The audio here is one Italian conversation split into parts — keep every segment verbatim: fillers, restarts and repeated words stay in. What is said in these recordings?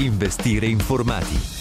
Investire informati.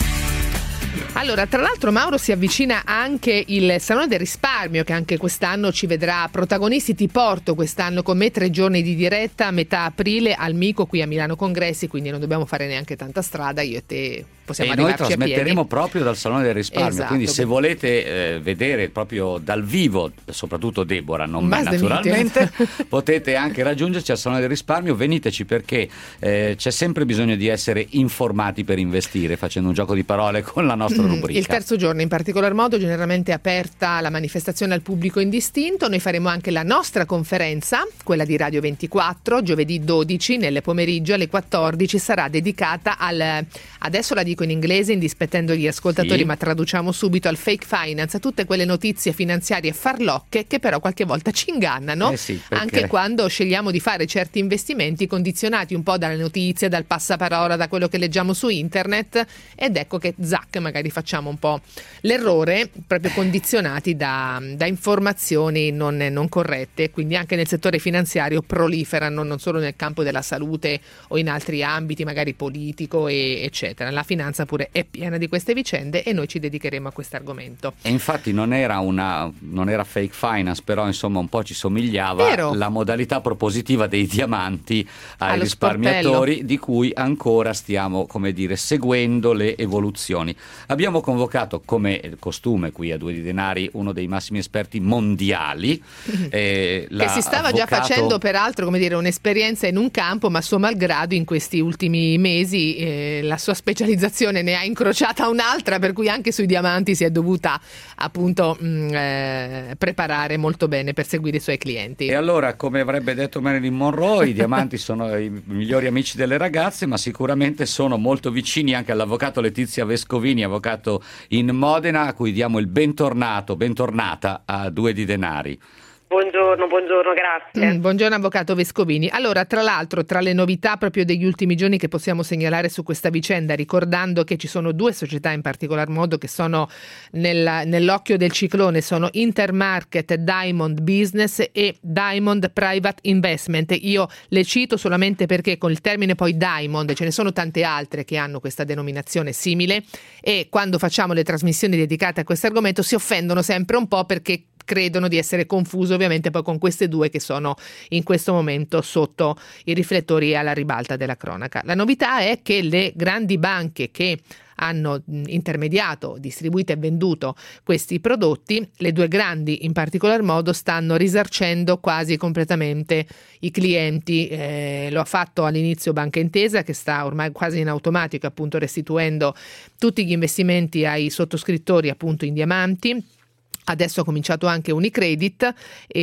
Allora, tra l'altro Mauro, si avvicina anche il Salone del Risparmio, che anche quest'anno ci vedrà protagonisti. Ti porto quest'anno con me tre giorni di diretta a metà aprile al Mico qui a Milano Congressi, quindi non dobbiamo fare neanche tanta strada, io e te possiamo e noi arrivarci a piedi. trasmetteremo proprio dal Salone del Risparmio, Esatto. Quindi se volete eh, vedere proprio dal vivo, soprattutto Deborah, non me Mas de naturalmente, potete anche raggiungerci al Salone del Risparmio. Veniteci, perché eh, c'è sempre bisogno di essere informati per investire, facendo un gioco di parole con la nostra rubrica. Il terzo giorno in particolar modo, generalmente aperta la manifestazione al pubblico indistinto. Noi faremo anche la nostra conferenza, quella di Radio ventiquattro, giovedì dodici nel pomeriggio alle quattordici, sarà dedicata al, adesso la dico in inglese indispettendo gli ascoltatori, Sì. ma traduciamo subito, al fake finance, a tutte quelle notizie finanziarie farlocche che però qualche volta ci ingannano, Eh sì, perché... anche quando scegliamo di fare certi investimenti condizionati un po' dalle notizie, dal passaparola, da quello che leggiamo su internet, ed ecco che zac, magari facciamo un po' l'errore, proprio condizionati da, da informazioni non, non corrette. Quindi anche nel settore finanziario proliferano, non solo nel campo della salute o in altri ambiti, magari politico e, eccetera. La finanza pure è piena di queste vicende e noi ci dedicheremo a questo argomento. E infatti non era una non era fake finance, però insomma un po' ci somigliava. Vero. La modalità propositiva dei diamanti ai Allo risparmiatori, sportello. di cui ancora stiamo, come dire, seguendo le evoluzioni. Abbiamo convocato, come costume qui a Due di Denari, uno dei massimi esperti mondiali, eh, che si stava già l'avvocato- facendo peraltro, come dire, un'esperienza in un campo, ma suo malgrado in questi ultimi mesi eh, la sua specializzazione ne ha incrociata un'altra, per cui anche sui diamanti si è dovuta appunto mh, eh, preparare molto bene per seguire i suoi clienti. E allora, come avrebbe detto Marilyn Monroe, i diamanti sono i migliori amici delle ragazze, ma sicuramente sono molto vicini anche all'avvocato Letizia Vescovini, avvocato in Modena, a cui diamo il bentornato, bentornata a Due di Denari. Buongiorno, buongiorno, grazie. Mm, buongiorno avvocato Vescovini. Allora, tra l'altro, tra le novità proprio degli ultimi giorni che possiamo segnalare su questa vicenda, ricordando che ci sono due società in particolar modo che sono nella, nell'occhio del ciclone, sono Intermarket Diamond Business e Diamond Private Investment. Io le cito solamente perché con il termine poi Diamond ce ne sono tante altre che hanno questa denominazione simile, e quando facciamo le trasmissioni dedicate a questo argomento si offendono sempre un po' perché credono di essere confuso ovviamente poi con queste due che sono in questo momento sotto i riflettori e alla ribalta della cronaca. La novità è che le grandi banche che hanno intermediato, distribuito e venduto questi prodotti, le due grandi in particolar modo, stanno risarcendo quasi completamente i clienti. Eh, lo ha fatto all'inizio Banca Intesa, che sta ormai quasi in automatico appunto restituendo tutti gli investimenti ai sottoscrittori appunto in diamanti. Adesso ha cominciato anche Unicredit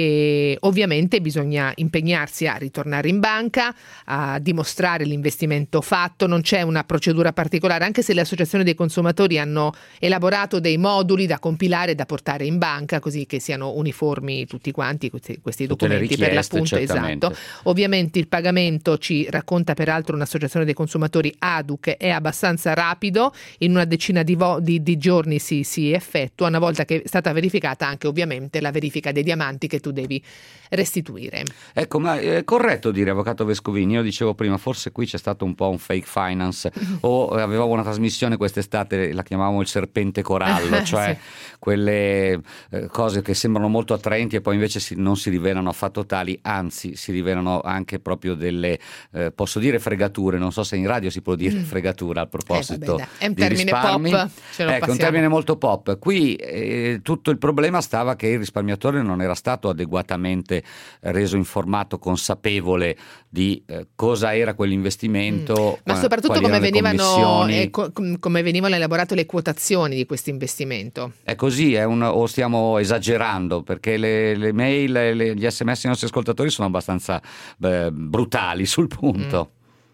e ovviamente bisogna impegnarsi a ritornare in banca, a dimostrare l'investimento fatto. Non c'è una procedura particolare, anche se le associazioni dei consumatori hanno elaborato dei moduli da compilare e da portare in banca, così che siano uniformi tutti quanti questi, questi documenti per l'appunto. Esatto. Ovviamente il pagamento, ci racconta peraltro un'associazione dei consumatori, ADUC, è abbastanza rapido, in una decina di, vo- di, di giorni si, si effettua, una volta che è stata verificata anche ovviamente la verifica dei diamanti che tu devi restituire. Ecco, ma è corretto dire, avvocato Vescovini, io dicevo prima, forse qui c'è stato un po' un fake finance, o avevamo una trasmissione quest'estate, la chiamavamo il serpente corallo, cioè sì. quelle eh, cose che sembrano molto attraenti e poi invece si, non si rivelano affatto tali, anzi si rivelano anche proprio delle, eh, posso dire fregature, non so se in radio si può dire mm. fregatura a proposito eh, vabbè, è un di termine risparmi. pop, ce lo ecco, passiamo. Un termine molto pop. Qui eh, tutto il problema stava che il risparmiatore non era stato adeguatamente reso informato, consapevole di eh, cosa era quell'investimento, mm. ma soprattutto come venivano, eh, co- come venivano elaborate le quotazioni di questo investimento. È così, è un, o stiamo esagerando, perché le, le mail, le, gli sms dei nostri ascoltatori sono abbastanza beh, brutali sul punto. Mm.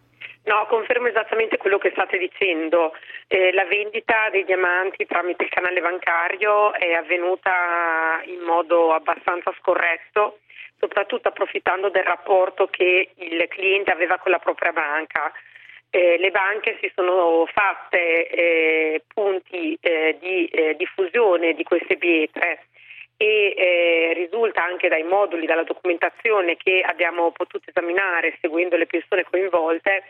No, confermo esattamente quello che state dicendo. Eh, la vendita dei diamanti tramite il canale bancario è avvenuta in modo abbastanza scorretto, soprattutto approfittando del rapporto che il cliente aveva con la propria banca. Eh, le banche si sono fatte eh, punti eh, di eh, diffusione di queste pietre e eh, risulta anche dai moduli, dalla documentazione che abbiamo potuto esaminare seguendo le persone coinvolte,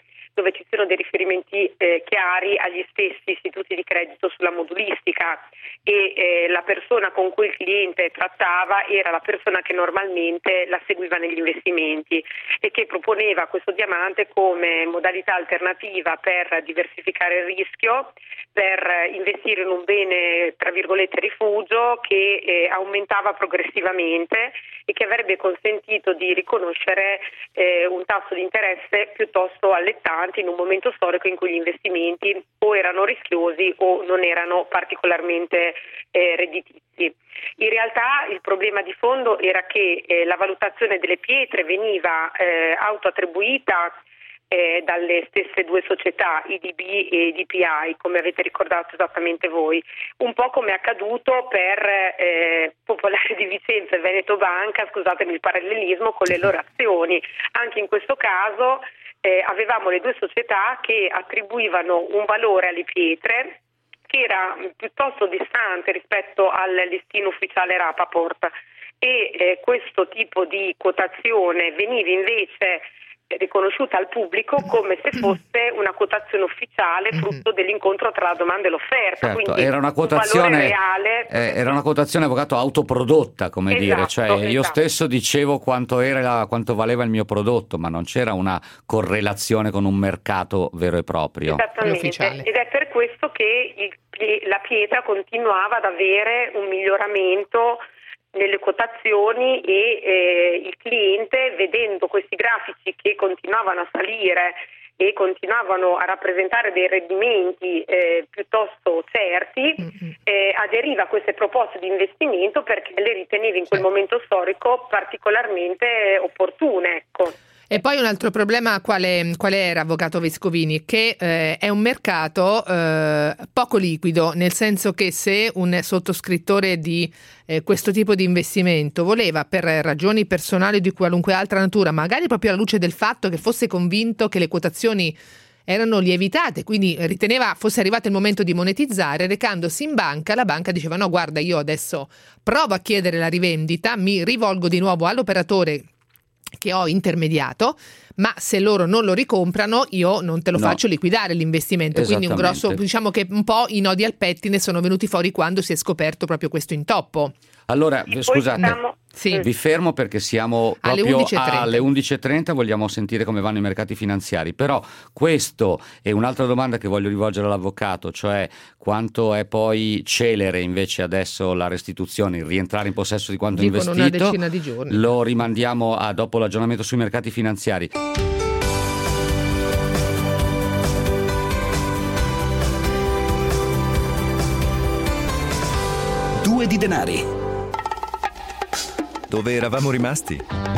dove ci siano dei riferimenti eh, chiari agli stessi istituti di credito sulla modulistica e eh, la persona con cui il cliente trattava era la persona che normalmente la seguiva negli investimenti e che proponeva questo diamante come modalità alternativa per diversificare il rischio, per investire in un bene tra virgolette rifugio che eh, aumentava progressivamente e che avrebbe consentito di riconoscere eh, un tasso di interesse piuttosto allettante in un momento storico in cui gli investimenti o erano rischiosi o non erano particolarmente eh, redditizi. In realtà il problema di fondo era che eh, la valutazione delle pietre veniva eh, autoattribuita Eh, dalle stesse due società, I D B e I D P I, come avete ricordato esattamente voi, un po' come è accaduto per eh, Popolare di Vicenza e Veneto Banca, scusatemi il parallelismo, con le loro azioni. Anche in questo caso eh, avevamo le due società che attribuivano un valore alle pietre che era piuttosto distante rispetto al listino ufficiale Rapaport e eh, questo tipo di quotazione veniva invece riconosciuta al pubblico come se fosse una quotazione ufficiale frutto dell'incontro tra la domanda e l'offerta. Certo, quindi era una quotazione un reale. Eh, era una quotazione, avvocato, autoprodotta, come esatto, dire, cioè esatto. Io stesso dicevo quanto era, quanto valeva il mio prodotto, ma non c'era una correlazione con un mercato vero e proprio. Esattamente, ed è per questo che il, la pietra continuava ad avere un miglioramento nelle quotazioni e eh, il cliente, vedendo questi grafici che continuavano a salire e continuavano a rappresentare dei rendimenti eh, piuttosto certi, eh, aderiva a queste proposte di investimento perché le riteneva in quel momento storico particolarmente opportune. Ecco. E poi un altro problema quale, quale era, avvocato Vescovini? Che eh, è un mercato eh, poco liquido, nel senso che se un sottoscrittore di eh, questo tipo di investimento voleva, per ragioni personali o di qualunque altra natura, magari proprio alla luce del fatto che fosse convinto che le quotazioni erano lievitate, quindi riteneva fosse arrivato il momento di monetizzare, recandosi in banca, la banca diceva no, guarda, io adesso provo a chiedere la rivendita, mi rivolgo di nuovo all'operatore che ho intermediato, ma se loro non lo ricomprano io non te lo no. faccio liquidare l'investimento. Quindi un grosso, diciamo che un po' i nodi al pettine sono venuti fuori quando si è scoperto proprio questo intoppo. Allora, e scusate, siamo... sì. vi fermo perché siamo alle proprio undici e trenta. alle undici e trenta, vogliamo sentire come vanno i mercati finanziari, però questo è un'altra domanda che voglio rivolgere all'avvocato, cioè quanto è poi celere invece adesso la restituzione, il rientrare in possesso di quanto Dicono investito. Una decina di giorni. Lo rimandiamo a dopo l'aggiornamento sui mercati finanziari. Due di denari. Dove eravamo rimasti?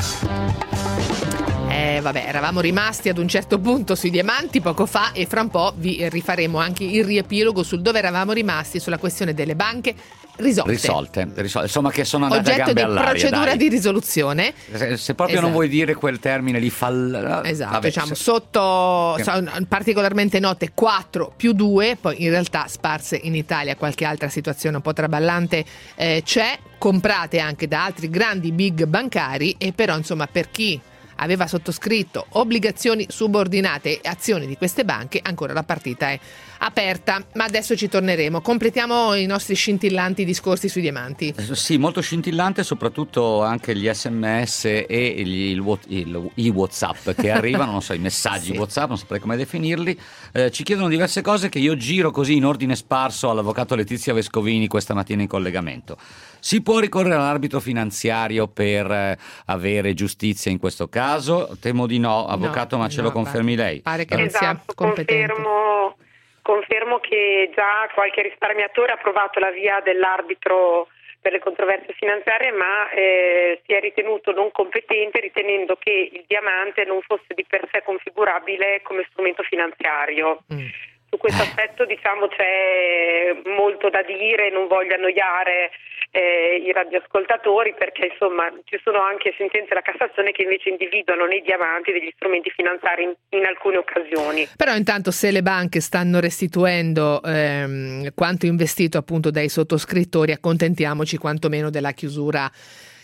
Eh vabbè, eravamo rimasti ad un certo punto sui diamanti poco fa e fra un po' vi rifaremo anche il riepilogo sul dove eravamo rimasti sulla questione delle banche risolte. Risolte, risolte. Insomma, che sono andate oggetto a gambe di all'aria. Procedura dai. di risoluzione. Se, se proprio esatto. non vuoi dire quel termine lì, fall... Esatto, Vabbè, diciamo se... sotto che... sono particolarmente note quattro più due, poi in realtà sparse in Italia qualche altra situazione un po' traballante eh, c'è, comprate anche da altri grandi big bancari e però insomma per chi aveva sottoscritto obbligazioni subordinate e azioni di queste banche, ancora la partita è aperta, ma adesso ci torneremo. Completiamo i nostri scintillanti discorsi sui diamanti. Sì, molto scintillante, soprattutto anche gli sms e gli, il, il, i WhatsApp che arrivano, non so, i messaggi sì. WhatsApp, non saprei come definirli, eh, ci chiedono diverse cose che io giro così in ordine sparso all'avvocato Letizia Vescovini questa mattina in collegamento. Si può ricorrere all'arbitro finanziario per eh, avere giustizia in questo caso? Temo di no, avvocato, no, ma ce no, lo confermi pare, lei? Pare che non sia esatto, competente. Confermo, confermo che già qualche risparmiatore ha provato la via dell'arbitro per le controversie finanziarie, ma eh, si è ritenuto non competente ritenendo che il diamante non fosse di per sé configurabile come strumento finanziario. Mm. Su questo aspetto diciamo c'è molto da dire, non voglio annoiare eh, i radioascoltatori perché insomma ci sono anche sentenze della Cassazione che invece individuano nei diamanti degli strumenti finanziari in, in alcune occasioni. Però intanto se le banche stanno restituendo ehm, quanto investito appunto dai sottoscrittori, accontentiamoci quantomeno della chiusura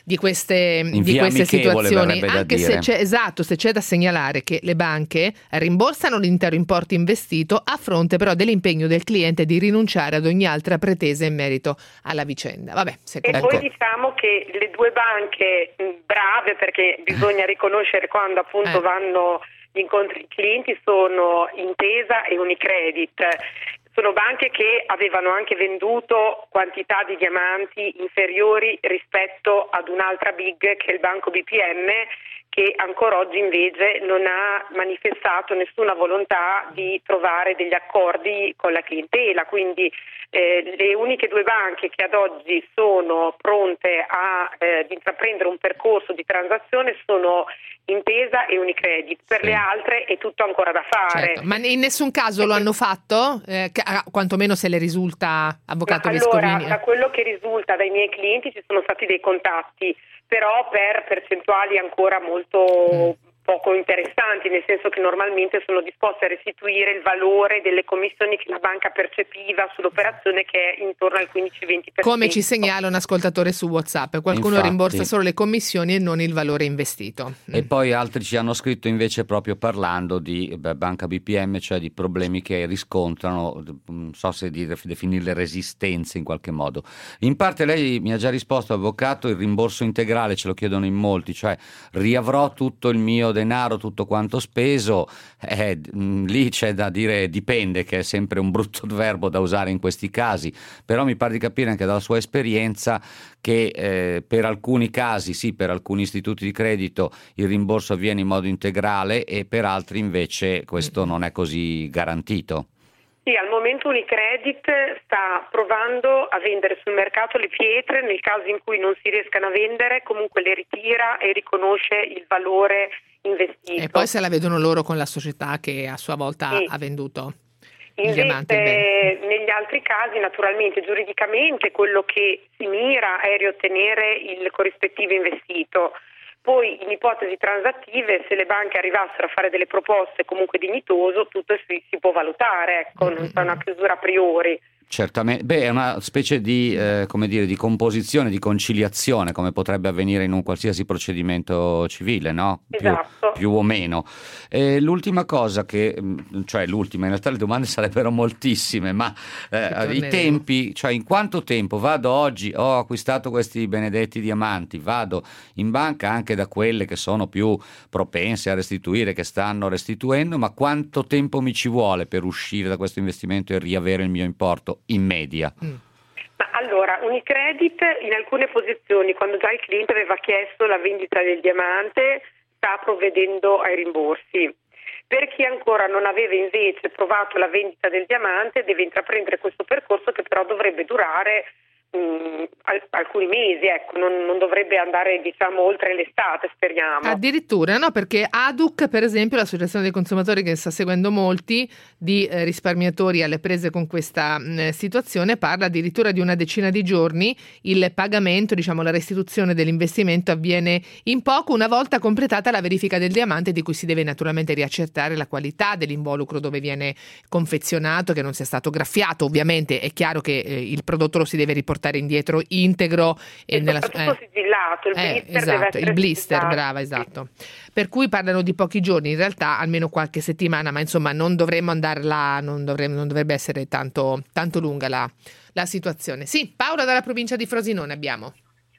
di queste, di queste situazioni, anche se c'è, esatto, se c'è da segnalare che le banche rimborsano l'intero importo investito a fronte però dell'impegno del cliente di rinunciare ad ogni altra pretesa in merito alla vicenda. Vabbè, e poi diciamo che le due banche brave, perché bisogna riconoscere quando appunto eh. vanno gli incontri clienti, sono Intesa e Unicredit. Sono banche che avevano anche venduto quantità di diamanti inferiori rispetto ad un'altra big che è il Banco B P M, che ancora oggi invece non ha manifestato nessuna volontà di trovare degli accordi con la clientela. Quindi eh, le uniche due banche che ad oggi sono pronte a eh, intraprendere un percorso di transazione sono Intesa e Unicredit. Per sì. le altre è tutto ancora da fare. Certo. Ma in nessun caso lo hanno fatto? Eh, che, quantomeno se le risulta, avvocato Ma Vescovini? Allora, da quello che risulta dai miei clienti ci sono stati dei contatti, però per percentuali ancora molto mm. poco interessanti, nel senso che normalmente sono disposti a restituire il valore delle commissioni che la banca percepiva sull'operazione, che è intorno al quindici venti per cento. Come ci segnala un ascoltatore su WhatsApp, qualcuno Infatti, rimborsa solo le commissioni e non il valore investito. E mm. poi altri ci hanno scritto invece proprio parlando di beh, banca B P M, cioè di problemi che riscontrano, non so se di definirle resistenze in qualche modo. In parte lei mi ha già risposto, avvocato, il rimborso integrale ce lo chiedono in molti, cioè riavrò tutto il mio denaro, tutto quanto speso, eh, lì c'è da dire dipende, che è sempre un brutto verbo da usare in questi casi, però mi pare di capire anche dalla sua esperienza che eh, per alcuni casi, sì, per alcuni istituti di credito il rimborso avviene in modo integrale e per altri invece questo non è così garantito. Sì, al momento Unicredit sta provando a vendere sul mercato le pietre, nel caso in cui non si riescano a vendere comunque le ritira e riconosce il valore investito. E poi se la vedono loro con la società che a sua volta sì. ha venduto i Invece, diamanti. Negli altri casi naturalmente giuridicamente quello che si mira è riottenere il corrispettivo investito. Poi in ipotesi transattive, se le banche arrivassero a fare delle proposte comunque dignitoso, tutto si, si può valutare, ecco, non c'è una chiusura a priori. Certamente, beh, è una specie di, eh, come dire, di composizione, di conciliazione, come potrebbe avvenire in un qualsiasi procedimento civile, no? Più, esatto. più o meno. E l'ultima cosa che, cioè l'ultima, in realtà le domande sarebbero moltissime, ma eh, i tempi, cioè in quanto tempo vado oggi, ho acquistato questi benedetti diamanti, vado in banca anche da quelle che sono più propense a restituire, che stanno restituendo, ma quanto tempo mi ci vuole per uscire da questo investimento e riavere il mio importo? In media. Mm. Ma allora, Unicredit in alcune posizioni, quando già il cliente aveva chiesto la vendita del diamante, sta provvedendo ai rimborsi. Per chi ancora non aveva invece provato la vendita del diamante, deve intraprendere questo percorso che però dovrebbe durare mh, alcuni mesi, ecco, non, non dovrebbe andare diciamo oltre l'estate, speriamo. Addirittura, no, perché A D U C, per esempio, l'associazione dei consumatori che sta seguendo molti di eh, risparmiatori alle prese con questa mh, situazione, parla addirittura di una decina di giorni. Il pagamento, diciamo la restituzione dell'investimento avviene in poco, una volta completata la verifica del diamante, di cui si deve naturalmente riaccertare la qualità dell'involucro dove viene confezionato, che non sia stato graffiato. Ovviamente è chiaro che eh, il prodotto lo si deve riportare indietro integro e, e nella eh, sigillato, il eh, blister esatto, deve il blister, sigillato. brava, esatto. Per cui parlano di pochi giorni, in realtà almeno qualche settimana, ma insomma non dovremmo andare là, non, dovremmo, non dovrebbe essere tanto, tanto lunga la, la situazione. Sì, Paola dalla provincia di Frosinone abbiamo.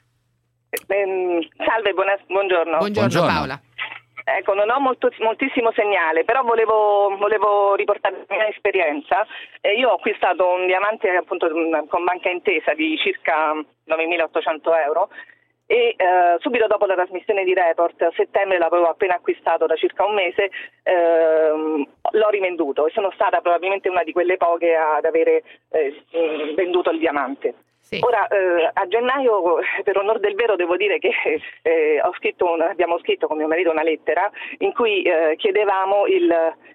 Eh, salve, buona, buongiorno. Buongiorno. Buongiorno Paola. Ecco, non ho molto, moltissimo segnale, però volevo, volevo riportare la mia esperienza. Eh, io ho acquistato un diamante appunto con Banca Intesa di circa novemilaottocento euro e eh, subito dopo la trasmissione di Report, a settembre l'avevo appena acquistato da circa un mese, ehm, l'ho rivenduto e sono stata probabilmente una di quelle poche ad avere eh, venduto il diamante. Sì. Ora eh, a gennaio, per onor del vero, devo dire che eh, ho scritto un, abbiamo scritto con mio marito una lettera in cui eh, chiedevamo il,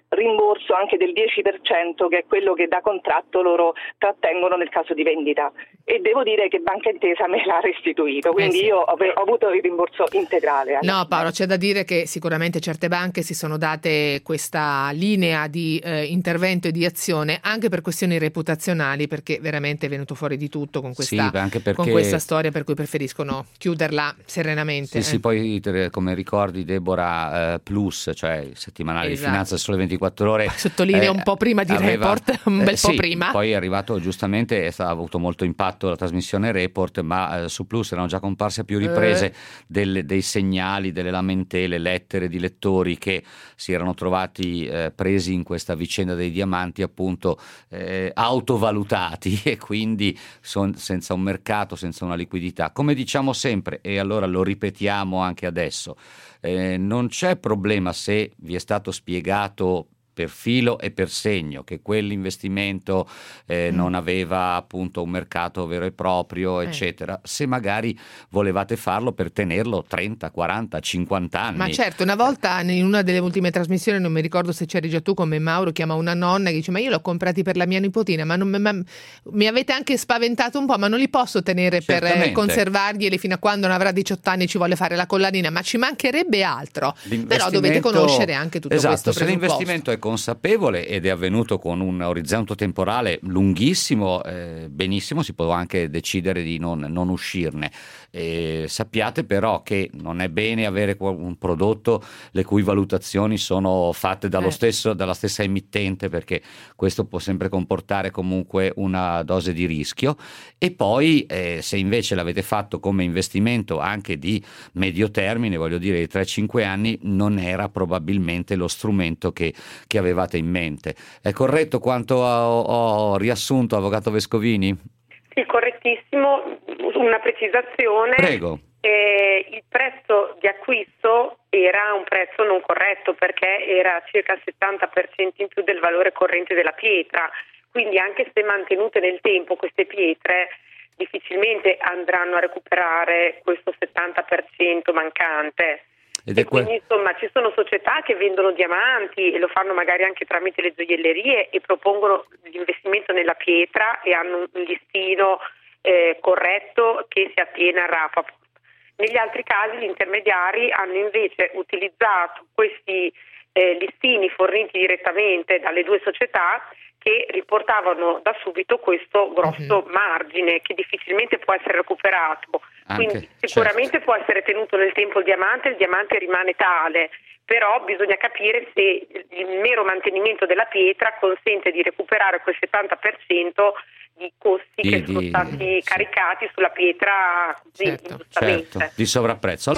rimborso anche del dieci per cento, che è quello che da contratto loro trattengono nel caso di vendita, e devo dire che Banca Intesa me l'ha restituito, quindi eh sì. io ho, ho avuto il rimborso integrale. No Paolo, c'è da dire che sicuramente certe banche si sono date questa linea di eh, intervento e di azione anche per questioni reputazionali, perché veramente è venuto fuori di tutto con questa, sì, anche perché... con questa storia, per cui preferiscono chiuderla serenamente. Sì, eh. sì, poi come ricordi Deborah, eh, Plus, cioè il settimanale esatto. di Finanza Sole ventiquattro Ore, sottolinea eh, un po' prima di aveva, Report, un bel eh, po' sì, prima. Poi è arrivato giustamente, è stato, ha avuto molto impatto la trasmissione Report, ma eh, su Plus erano già comparse a più riprese eh. delle, dei segnali, delle lamentele, lettere di lettori che si erano trovati eh, presi in questa vicenda dei diamanti, appunto eh, autovalutati e quindi son, senza un mercato, senza una liquidità. Come diciamo sempre, e allora lo ripetiamo anche adesso, eh, non c'è problema se vi è stato spiegato per filo e per segno che quell'investimento eh, mm. non aveva appunto un mercato vero e proprio, eccetera, eh. se magari volevate farlo per tenerlo trenta, quaranta, cinquanta anni. Ma certo, una volta in una delle ultime trasmissioni, non mi ricordo se c'eri già tu come Mauro, chiama una nonna che dice: ma io l'ho comprati per la mia nipotina, ma, non, ma mi avete anche spaventato un po', ma non li posso tenere Certamente. per eh, conservarglieli fino a quando non avrà diciotto anni e ci vuole fare la collanina, ma ci mancherebbe altro. Però dovete conoscere anche tutto esatto, questo se l'investimento è consapevole ed è avvenuto con un orizzonte temporale lunghissimo, eh, benissimo, si può anche decidere di non, non uscirne. Eh, sappiate però che non è bene avere un prodotto le cui valutazioni sono fatte dallo eh. stesso, dalla stessa emittente, perché questo può sempre comportare comunque una dose di rischio. E poi eh, se invece l'avete fatto come investimento anche di medio termine, voglio dire di tre cinque anni, non era probabilmente lo strumento che, che avevate in mente. È corretto quanto ho, ho riassunto, avvocato Vescovini? Sì, correttissimo. Una precisazione. Prego. Eh, il prezzo di acquisto era un prezzo non corretto, perché era circa il settanta per cento in più del valore corrente della pietra, quindi anche se mantenute nel tempo queste pietre difficilmente andranno a recuperare questo settanta per cento mancante. Ed e quindi que- insomma ci sono società che vendono diamanti e lo fanno magari anche tramite le gioiellerie e propongono l'investimento nella pietra e hanno un listino eh, corretto che si attiene al Rapaport. Negli altri casi gli intermediari hanno invece utilizzato questi eh, listini forniti direttamente dalle due società, che riportavano da subito questo grosso uh-huh. margine che difficilmente può essere recuperato. Anche, quindi sicuramente certo. può essere tenuto nel tempo il diamante, il diamante rimane tale, però bisogna capire se il mero mantenimento della pietra consente di recuperare quel settanta per cento di costi di, che sono di, stati sì. caricati sulla pietra così certo. giustamente. Certo. Di sovrapprezzo.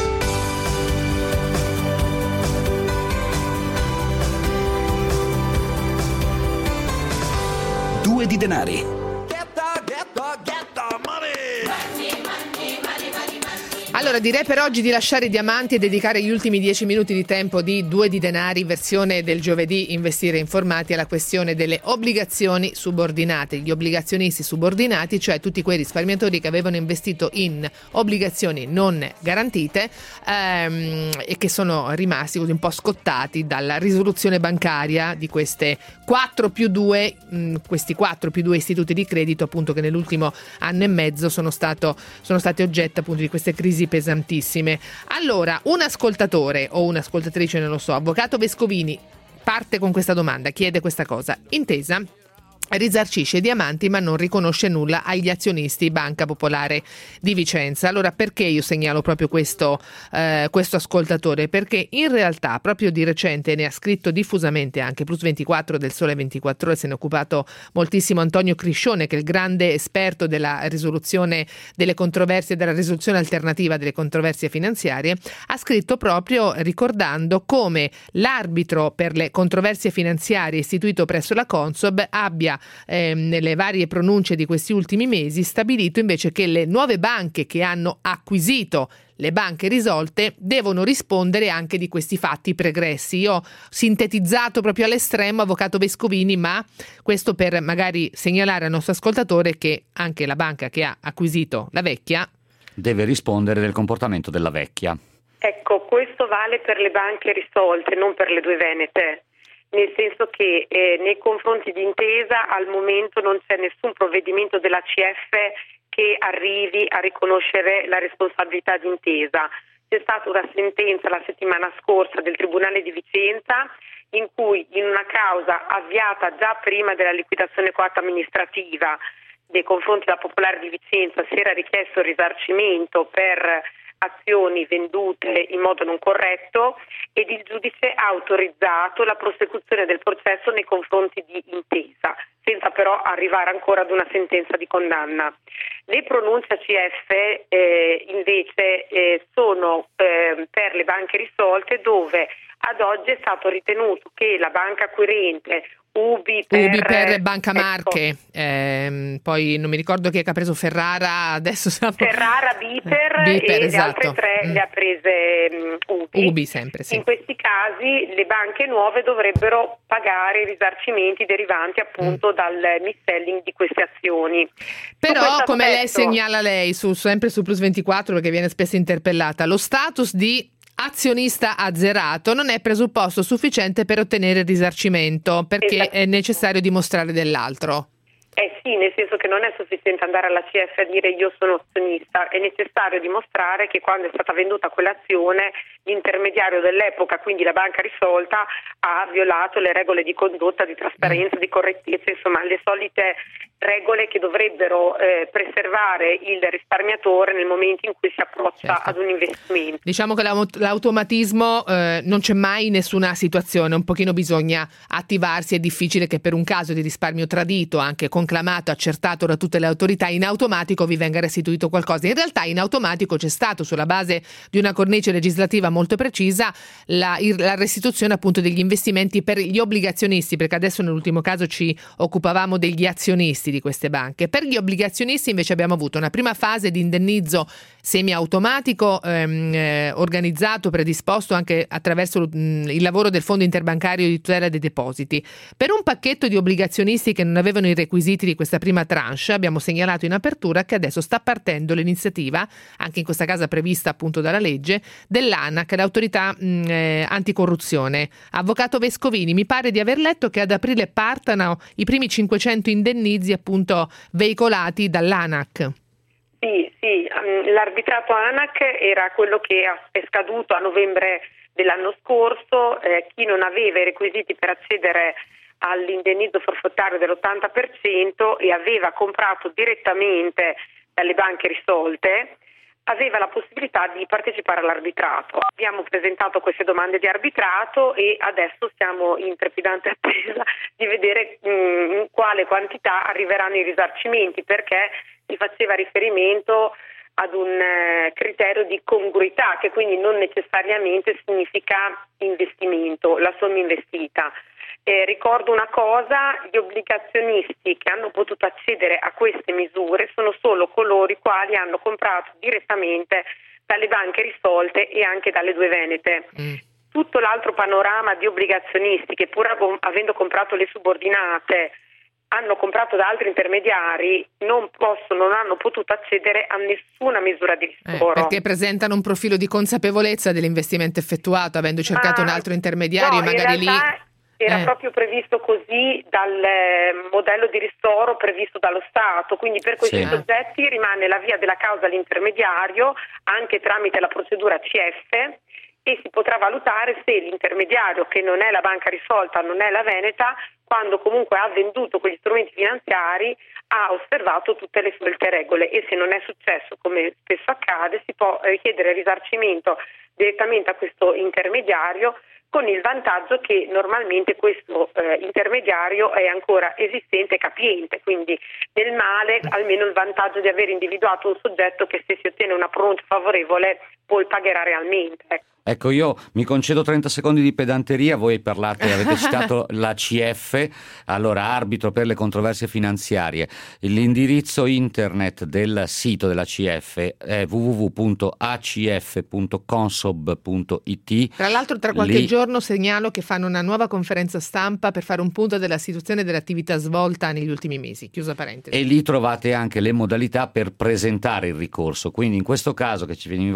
Due di denari. Allora direi per oggi di lasciare i diamanti e dedicare gli ultimi dieci minuti di tempo di Due di denari, versione del giovedì Investire informati, alla questione delle obbligazioni subordinate. Gli obbligazionisti subordinati, cioè tutti quei risparmiatori che avevano investito in obbligazioni non garantite ehm, e che sono rimasti così un po' scottati dalla risoluzione bancaria di queste quattro più due, mh, questi quattro più due istituti di credito, appunto, che nell'ultimo anno e mezzo sono stato sono stati oggetto appunto di queste crisi pesantissime. Allora, un ascoltatore o un'ascoltatrice, non lo so, avvocato Vescovini, parte con questa domanda, chiede questa cosa: Intesa risarcisce i diamanti ma non riconosce nulla agli azionisti Banca Popolare di Vicenza. Allora perché io segnalo proprio questo, eh, questo ascoltatore? Perché in realtà proprio di recente ne ha scritto diffusamente anche Plus ventiquattro del Sole ventiquattro Ore, se ne è occupato moltissimo Antonio Criscione, che è il grande esperto della risoluzione delle controversie, della risoluzione alternativa delle controversie finanziarie. Ha scritto proprio ricordando come l'arbitro per le controversie finanziarie istituito presso la Consob abbia Eh, nelle varie pronunce di questi ultimi mesi stabilito invece che le nuove banche che hanno acquisito le banche risolte devono rispondere anche di questi fatti pregressi. Io ho sintetizzato proprio all'estremo, avvocato Vescovini, ma questo per magari segnalare al nostro ascoltatore che anche la banca che ha acquisito la vecchia deve rispondere del comportamento della vecchia. Ecco, questo vale per le banche risolte, non per le due venete. nel senso che eh, nei confronti di Intesa al momento non c'è nessun provvedimento della C F che arrivi a riconoscere la responsabilità di Intesa. C'è stata una sentenza la settimana scorsa del Tribunale di Vicenza in cui in una causa avviata già prima della liquidazione coatta amministrativa nei confronti della Popolare di Vicenza si era richiesto il risarcimento per azioni vendute in modo non corretto ed il giudice ha autorizzato la prosecuzione del processo nei confronti di Intesa, senza però arrivare ancora ad una sentenza di condanna. Le pronunce A C F eh, invece eh, sono eh, per le banche risolte, dove ad oggi è stato ritenuto che la banca acquirente Ubi per, Ubi per Banca Marche, ecco. ehm, poi non mi ricordo chi è che ha preso Ferrara, adesso siamo... Ferrara, Biper, Biper e esatto. le altre tre mm. le ha prese um, Ubi. Ubi sempre, sì. In questi casi le banche nuove dovrebbero pagare i risarcimenti derivanti appunto mm. dal mis-selling di queste azioni. Però come aspetto, lei segnala lei, su, sempre su Plus ventiquattro, perché viene spesso interpellata, lo status di azionista azzerato non è presupposto sufficiente per ottenere il risarcimento, perché esatto. è necessario dimostrare dell'altro. Eh sì, nel senso che non è sufficiente andare alla C F a dire io sono azionista, è necessario dimostrare che quando è stata venduta quell'azione l'intermediario dell'epoca, quindi la banca risolta, ha violato le regole di condotta, di trasparenza, di correttezza, insomma le solite regole che dovrebbero eh, preservare il risparmiatore nel momento in cui si approccia certo. ad un investimento. Diciamo che l'automatismo eh, non c'è mai in nessuna situazione, un pochino bisogna attivarsi, è difficile che per un caso di risparmio tradito, anche conclamato, accertato da tutte le autorità, in automatico vi venga restituito qualcosa. In realtà in automatico c'è stato, sulla base di una cornice legislativa molto precisa, la, la restituzione appunto degli investimenti per gli obbligazionisti, perché adesso nell'ultimo caso ci occupavamo degli azionisti di queste banche. Per gli obbligazionisti invece abbiamo avuto una prima fase di indennizzo semiautomatico ehm, eh, organizzato, predisposto anche attraverso mh, il lavoro del Fondo Interbancario di Tutela dei Depositi. Per un pacchetto di obbligazionisti che non avevano i requisiti di questa prima tranche abbiamo segnalato in apertura che adesso sta partendo l'iniziativa, anche in questa casa prevista appunto dalla legge, dell'ANAC, l'autorità mh, eh, anticorruzione. Avvocato Vescovini, mi pare di aver letto che ad aprile partano i primi cinquecento indennizi appunto veicolati dall'ANAC. Sì, sì, l'arbitrato ANAC era quello che è scaduto a novembre dell'anno scorso, eh, chi non aveva i requisiti per accedere all'indennizzo forfettario dell'ottanta per cento e aveva comprato direttamente dalle banche risolte aveva la possibilità di partecipare all'arbitrato. Abbiamo presentato queste domande di arbitrato e adesso siamo in trepidante attesa di vedere mh, in quale quantità arriveranno i risarcimenti, perché si faceva riferimento ad un eh, criterio di congruità, che quindi non necessariamente significa investimento, la somma investita. Eh, ricordo una cosa, gli obbligazionisti che hanno potuto accedere a queste misure sono solo coloro i quali hanno comprato direttamente dalle banche risolte e anche dalle due venete. Mm. Tutto l'altro panorama di obbligazionisti che pur avendo comprato le subordinate hanno comprato da altri intermediari non possono, non hanno potuto accedere a nessuna misura di ristoro. Eh, perché presentano un profilo di consapevolezza dell'investimento effettuato, avendo cercato Ma, un altro intermediario no, e magari lì... Era eh. proprio previsto così dal eh, modello di ristoro previsto dallo Stato, quindi per questi sì. soggetti rimane la via della causa all'intermediario anche tramite la procedura C F e si potrà valutare se l'intermediario, che non è la banca risolta, non è la Veneta, quando comunque ha venduto quegli strumenti finanziari ha osservato tutte le sulte regole, e se non è successo, come spesso accade, si può richiedere risarcimento direttamente a questo intermediario, con il vantaggio che normalmente questo eh, intermediario è ancora esistente e capiente, quindi nel male almeno il vantaggio di aver individuato un soggetto che, se si ottiene una pronuncia favorevole, poi pagherà realmente. Ecco, io mi concedo trenta secondi di pedanteria, voi parlate, avete citato la C F, allora arbitro per le controversie finanziarie. L'indirizzo internet del sito della C F è w w w punto a c f punto consob punto i t. Tra l'altro tra qualche Lì... giorno segnalo che fanno una nuova conferenza stampa per fare un punto della situazione dell'attività svolta negli ultimi mesi, chiusa parentesi. E lì trovate anche le modalità per presentare il ricorso, quindi in questo caso che ci veniva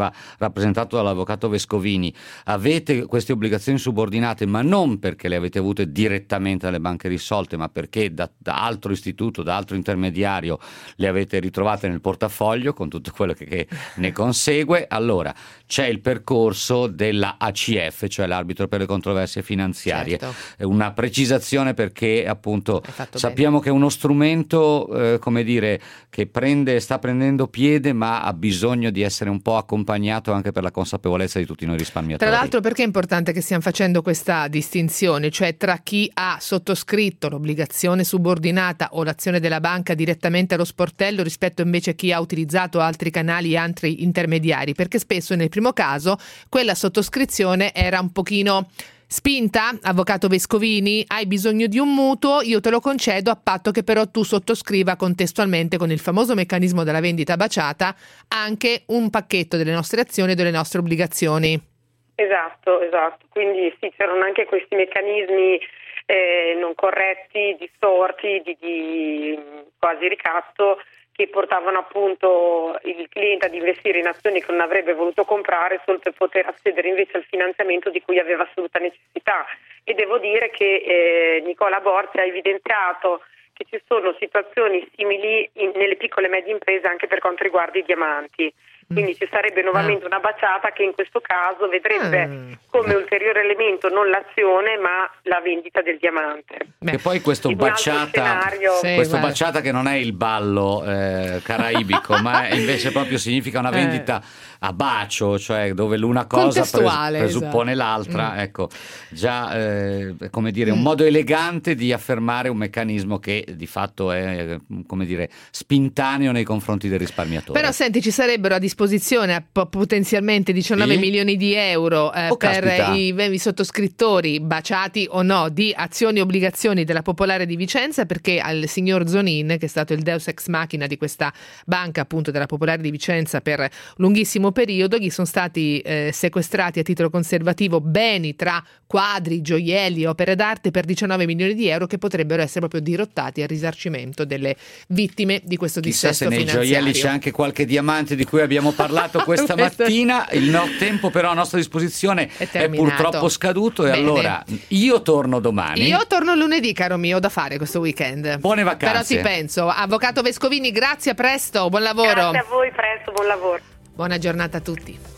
rappresentato dall'avvocato Vescovini, avete queste obbligazioni subordinate, ma non perché le avete avute direttamente dalle banche risolte, ma perché da, da altro istituto, da altro intermediario le avete ritrovate nel portafoglio con tutto quello che, che ne consegue, allora c'è il percorso della A C F, cioè l'arbitro per le controversie finanziarie. Certo. È una precisazione perché appunto sappiamo bene che è uno strumento eh, come dire che prende, sta prendendo piede, ma ha bisogno di essere un po' accompagnato anche per la consapevolezza di tutti noi risparmiatori. Tra l'altro, perché è importante che stiamo facendo questa distinzione, cioè tra chi ha sottoscritto l'obbligazione subordinata o l'azione della banca direttamente allo sportello rispetto invece a chi ha utilizzato altri canali e altri intermediari, perché spesso nel primo caso quella sottoscrizione era un pochino spinta. Avvocato Vescovini, hai bisogno di un mutuo, io te lo concedo a patto che però tu sottoscriva contestualmente con il famoso meccanismo della vendita baciata anche un pacchetto delle nostre azioni e delle nostre obbligazioni. Esatto, esatto. Quindi sì, c'erano anche questi meccanismi eh, non corretti, distorti, di, di quasi ricatto, che portavano appunto il cliente ad investire in azioni che non avrebbe voluto comprare solo per poter accedere invece al finanziamento di cui aveva assoluta necessità. E devo dire che eh, Nicola Borzi ha evidenziato che ci sono situazioni simili in, nelle piccole e medie imprese anche per quanto riguarda i diamanti. Quindi ci sarebbe nuovamente una baciata che in questo caso vedrebbe come ulteriore elemento non l'azione ma la vendita del diamante. E poi questo in baciata, scenario... sì, questo guarda. baciata che non è il ballo eh, caraibico, ma invece proprio significa una vendita a bacio, cioè dove l'una cosa pres- presuppone esatto. l'altra. Mm. Ecco, già eh, come dire, un modo elegante di affermare un meccanismo che di fatto è come dire spintaneo nei confronti del risparmiatore. Però senti, ci sarebbero a disposizione potenzialmente diciannove sì? milioni di euro eh, oh, per i, i sottoscrittori, baciati o no, di azioni e obbligazioni della Popolare di Vicenza, perché al signor Zonin, che è stato il deus ex machina di questa banca appunto della Popolare di Vicenza per lunghissimo periodo, gli sono stati eh, sequestrati a titolo conservativo beni tra quadri, gioielli, opere d'arte per diciannove milioni di euro che potrebbero essere proprio dirottati al risarcimento delle vittime di questo Chissà dissesto se nei finanziario. gioielli c'è anche qualche diamante di cui abbiamo parlato questa mattina. Il no- tempo però a nostra disposizione è, è purtroppo scaduto e Bene. allora io torno domani. Io torno lunedì, caro mio, da fare questo weekend. Buone vacanze. Però ci penso. Avvocato Vescovini, grazie, a presto, buon lavoro. Grazie a voi, presto, buon lavoro. Buona giornata a tutti.